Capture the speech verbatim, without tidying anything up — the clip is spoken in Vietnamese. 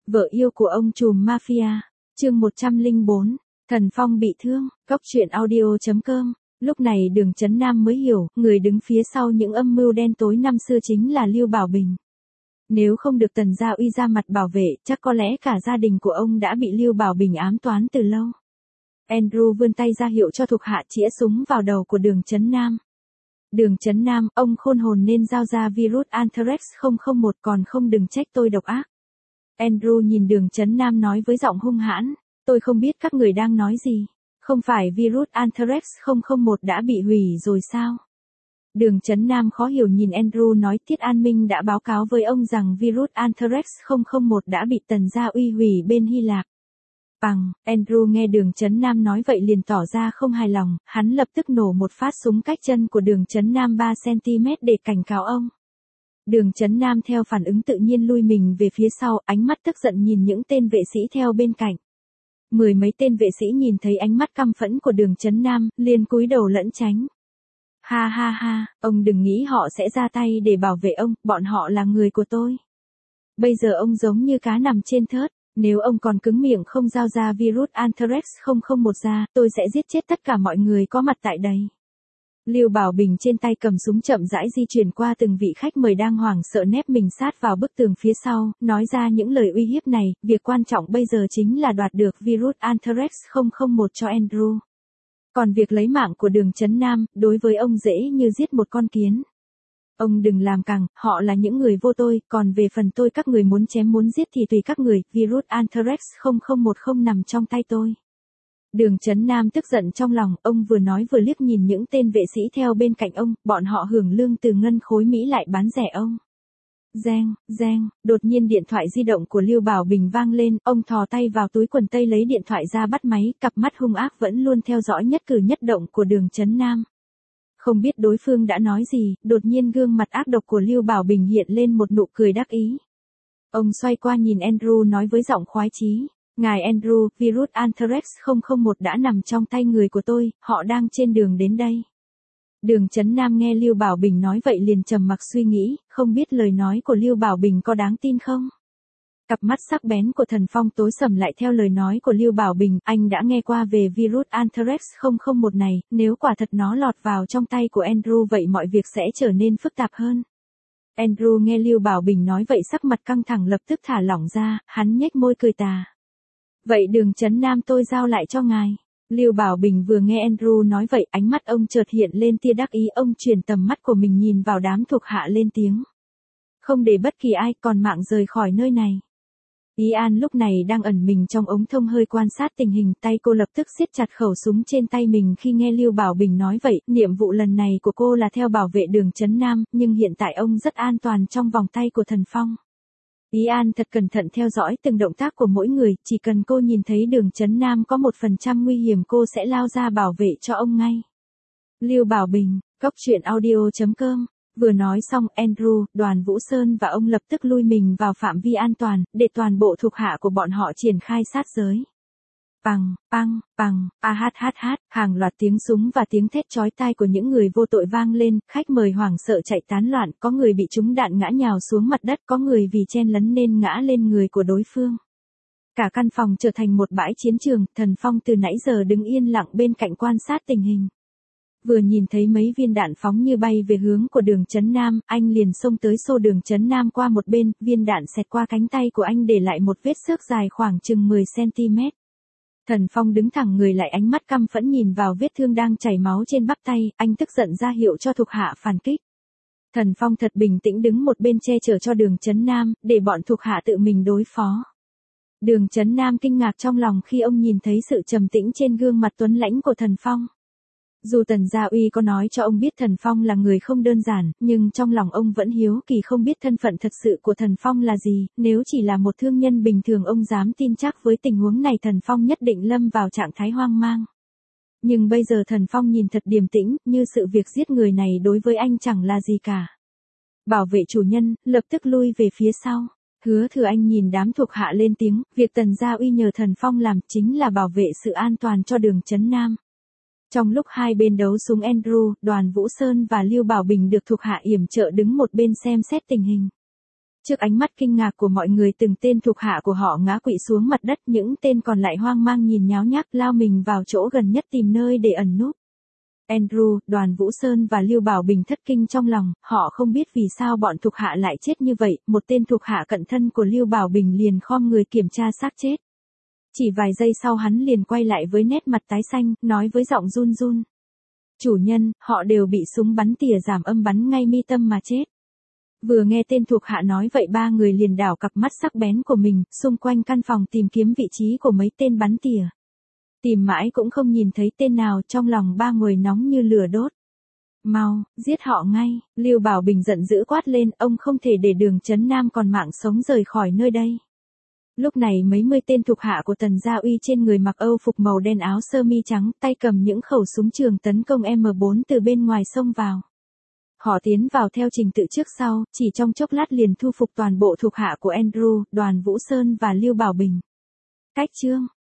Vợ yêu của ông trùm mafia. Chương một trăm lẻ bốn. Thần Phong bị thương. Góc truyện audio chấm com. Lúc này Đường Chấn Nam mới hiểu, người đứng phía sau những âm mưu đen tối năm xưa chính là Lưu Bảo Bình. Nếu không được Tần Gia Uy ra mặt bảo vệ, chắc có lẽ cả gia đình của ông đã bị Lưu Bảo Bình ám toán từ lâu. Andrew vươn tay ra hiệu cho thuộc hạ chĩa súng vào đầu của Đường Chấn Nam. Đường Chấn Nam, ông khôn hồn nên giao ra virus Anthrax không không một, còn không đừng trách tôi độc ác. Andrew nhìn Đường Chấn Nam nói với giọng hung hãn, tôi không biết các người đang nói gì. Không phải virus Anthrax không không một đã bị hủy rồi sao? Đường Chấn Nam khó hiểu nhìn Andrew nói Tiết An Minh đã báo cáo với ông rằng virus Anthrax không không một đã bị Tần Gia Uy hủy bên Hy Lạp. Bằng, Andrew nghe Đường Chấn Nam nói vậy liền tỏ ra không hài lòng, hắn lập tức nổ một phát súng cách chân của Đường Chấn Nam ba xăng-ti-mét để cảnh cáo ông. Đường Chấn Nam theo phản ứng tự nhiên lui mình về phía sau, ánh mắt tức giận nhìn những tên vệ sĩ theo bên cạnh. Mười mấy tên vệ sĩ nhìn thấy ánh mắt căm phẫn của Đường Chấn Nam, liền cúi đầu lẫn tránh. Ha ha ha, ông đừng nghĩ họ sẽ ra tay để bảo vệ ông, bọn họ là người của tôi. Bây giờ ông giống như cá nằm trên thớt, nếu ông còn cứng miệng không giao ra virus Anthrax không không một ra, tôi sẽ giết chết tất cả mọi người có mặt tại đây. Lưu Bảo Bình trên tay cầm súng chậm rãi di chuyển qua từng vị khách mời đang hoảng sợ nép mình sát vào bức tường phía sau, nói ra những lời uy hiếp này, việc quan trọng bây giờ chính là đoạt được virus Anthrax không không một cho Andrew. Còn việc lấy mạng của Đường Chấn Nam, đối với ông dễ như giết một con kiến. Ông đừng làm căng, họ là những người vô tội, còn về phần tôi các người muốn chém muốn giết thì tùy các người, virus Anthrax không không một không nằm trong tay tôi. Đường Chấn Nam tức giận trong lòng, ông vừa nói vừa liếc nhìn những tên vệ sĩ theo bên cạnh ông, bọn họ hưởng lương từ ngân khối Mỹ lại bán rẻ ông. Reng, reng, đột nhiên điện thoại di động của Lưu Bảo Bình vang lên, ông thò tay vào túi quần tây lấy điện thoại ra bắt máy, cặp mắt hung ác vẫn luôn theo dõi nhất cử nhất động của Đường Chấn Nam. Không biết đối phương đã nói gì, đột nhiên gương mặt ác độc của Lưu Bảo Bình hiện lên một nụ cười đắc ý. Ông xoay qua nhìn Andrew nói với giọng khoái chí. Ngài Andrew, virus Anthrax không không một đã nằm trong tay người của tôi, họ đang trên đường đến đây. Đường Chấn Nam nghe Lưu Bảo Bình nói vậy liền trầm mặc suy nghĩ, không biết lời nói của Lưu Bảo Bình có đáng tin không? Cặp mắt sắc bén của Thần Phong tối sầm lại theo lời nói của Lưu Bảo Bình, anh đã nghe qua về virus Anthrax không không một này, nếu quả thật nó lọt vào trong tay của Andrew vậy mọi việc sẽ trở nên phức tạp hơn. Andrew nghe Lưu Bảo Bình nói vậy sắc mặt căng thẳng lập tức thả lỏng ra, hắn nhếch môi cười tà. Vậy Đường Chấn Nam tôi giao lại cho ngài. Lưu Bảo Bình vừa nghe Andrew nói vậy, ánh mắt ông chợt hiện lên tia đắc ý, ông chuyển tầm mắt của mình nhìn vào đám thuộc hạ lên tiếng. Không để bất kỳ ai còn mạng rời khỏi nơi này. Ý An lúc này đang ẩn mình trong ống thông hơi quan sát tình hình, tay cô lập tức siết chặt khẩu súng trên tay mình khi nghe Lưu Bảo Bình nói vậy, nhiệm vụ lần này của cô là theo bảo vệ Đường Chấn Nam, nhưng hiện tại ông rất an toàn trong vòng tay của Thần Phong. Ý An thật cẩn thận theo dõi từng động tác của mỗi người, chỉ cần cô nhìn thấy Đường Chấn Nam có một phần trăm nguy hiểm cô sẽ lao ra bảo vệ cho ông ngay. Lưu Bảo Bình, góc truyện audio chấm com. Vừa nói xong, Andrew, Đoàn Vũ Sơn và ông lập tức lui mình vào phạm vi an toàn, để toàn bộ thuộc hạ của bọn họ triển khai sát giới. Pằng, păng, pằng, a hát hát hát, hàng loạt tiếng súng và tiếng thét chói tai của những người vô tội vang lên, khách mời hoảng sợ chạy tán loạn, có người bị trúng đạn ngã nhào xuống mặt đất, có người vì chen lấn nên ngã lên người của đối phương. Cả căn phòng trở thành một bãi chiến trường, Thần Phong từ nãy giờ đứng yên lặng bên cạnh quan sát tình hình. Vừa nhìn thấy mấy viên đạn phóng như bay về hướng của Đường Chấn Nam, anh liền xông tới xô Đường Chấn Nam qua một bên, viên đạn xẹt qua cánh tay của anh để lại một vết xước dài khoảng chừng mười xăng-ti-mét. Thần Phong đứng thẳng người lại, ánh mắt căm phẫn nhìn vào vết thương đang chảy máu trên bắp tay, anh tức giận ra hiệu cho thuộc hạ phản kích. Thần Phong thật bình tĩnh đứng một bên che chở cho Đường Chấn Nam, để bọn thuộc hạ tự mình đối phó. Đường Chấn Nam kinh ngạc trong lòng khi ông nhìn thấy sự trầm tĩnh trên gương mặt tuấn lãnh của Thần Phong. Dù Tần Gia Uy có nói cho ông biết Thần Phong là người không đơn giản, nhưng trong lòng ông vẫn hiếu kỳ không biết thân phận thật sự của Thần Phong là gì, nếu chỉ là một thương nhân bình thường ông dám tin chắc với tình huống này Thần Phong nhất định lâm vào trạng thái hoang mang. Nhưng bây giờ Thần Phong nhìn thật điềm tĩnh, như sự việc giết người này đối với anh chẳng là gì cả. Bảo vệ chủ nhân, lập tức lui về phía sau. Hứa Thừa Anh nhìn đám thuộc hạ lên tiếng, việc Tần Gia Uy nhờ Thần Phong làm chính là bảo vệ sự an toàn cho Đường Chấn Nam. Trong lúc hai bên đấu súng, Andrew, Đoàn Vũ Sơn và Lưu Bảo Bình được thuộc hạ yểm trợ đứng một bên xem xét tình hình. Trước ánh mắt kinh ngạc của mọi người, từng tên thuộc hạ của họ ngã quỵ xuống mặt đất, những tên còn lại hoang mang nhìn nháo nhác lao mình vào chỗ gần nhất tìm nơi để ẩn núp. Andrew, Đoàn Vũ Sơn và Lưu Bảo Bình thất kinh trong lòng, họ không biết vì sao bọn thuộc hạ lại chết như vậy, một tên thuộc hạ cận thân của Lưu Bảo Bình liền khom người kiểm tra xác chết. Chỉ vài giây sau hắn liền quay lại với nét mặt tái xanh, nói với giọng run run. Chủ nhân, họ đều bị súng bắn tỉa giảm âm bắn ngay mi tâm mà chết. Vừa nghe tên thuộc hạ nói vậy, ba người liền đảo cặp mắt sắc bén của mình, xung quanh căn phòng tìm kiếm vị trí của mấy tên bắn tỉa. Tìm mãi cũng không nhìn thấy tên nào, trong lòng ba người nóng như lửa đốt. Mau, giết họ ngay, Lưu Bảo Bình giận dữ quát lên, ông không thể để Đường Chấn Nam còn mạng sống rời khỏi nơi đây. Lúc này mấy mươi tên thuộc hạ của Tần Gia Uy trên người mặc âu phục màu đen, áo sơ mi trắng, tay cầm những khẩu súng trường tấn công M bốn từ bên ngoài xông vào. Họ tiến vào theo trình tự trước sau, chỉ trong chốc lát liền thu phục toàn bộ thuộc hạ của Andrew, Đoàn Vũ Sơn và Lưu Bảo Bình. Cách chương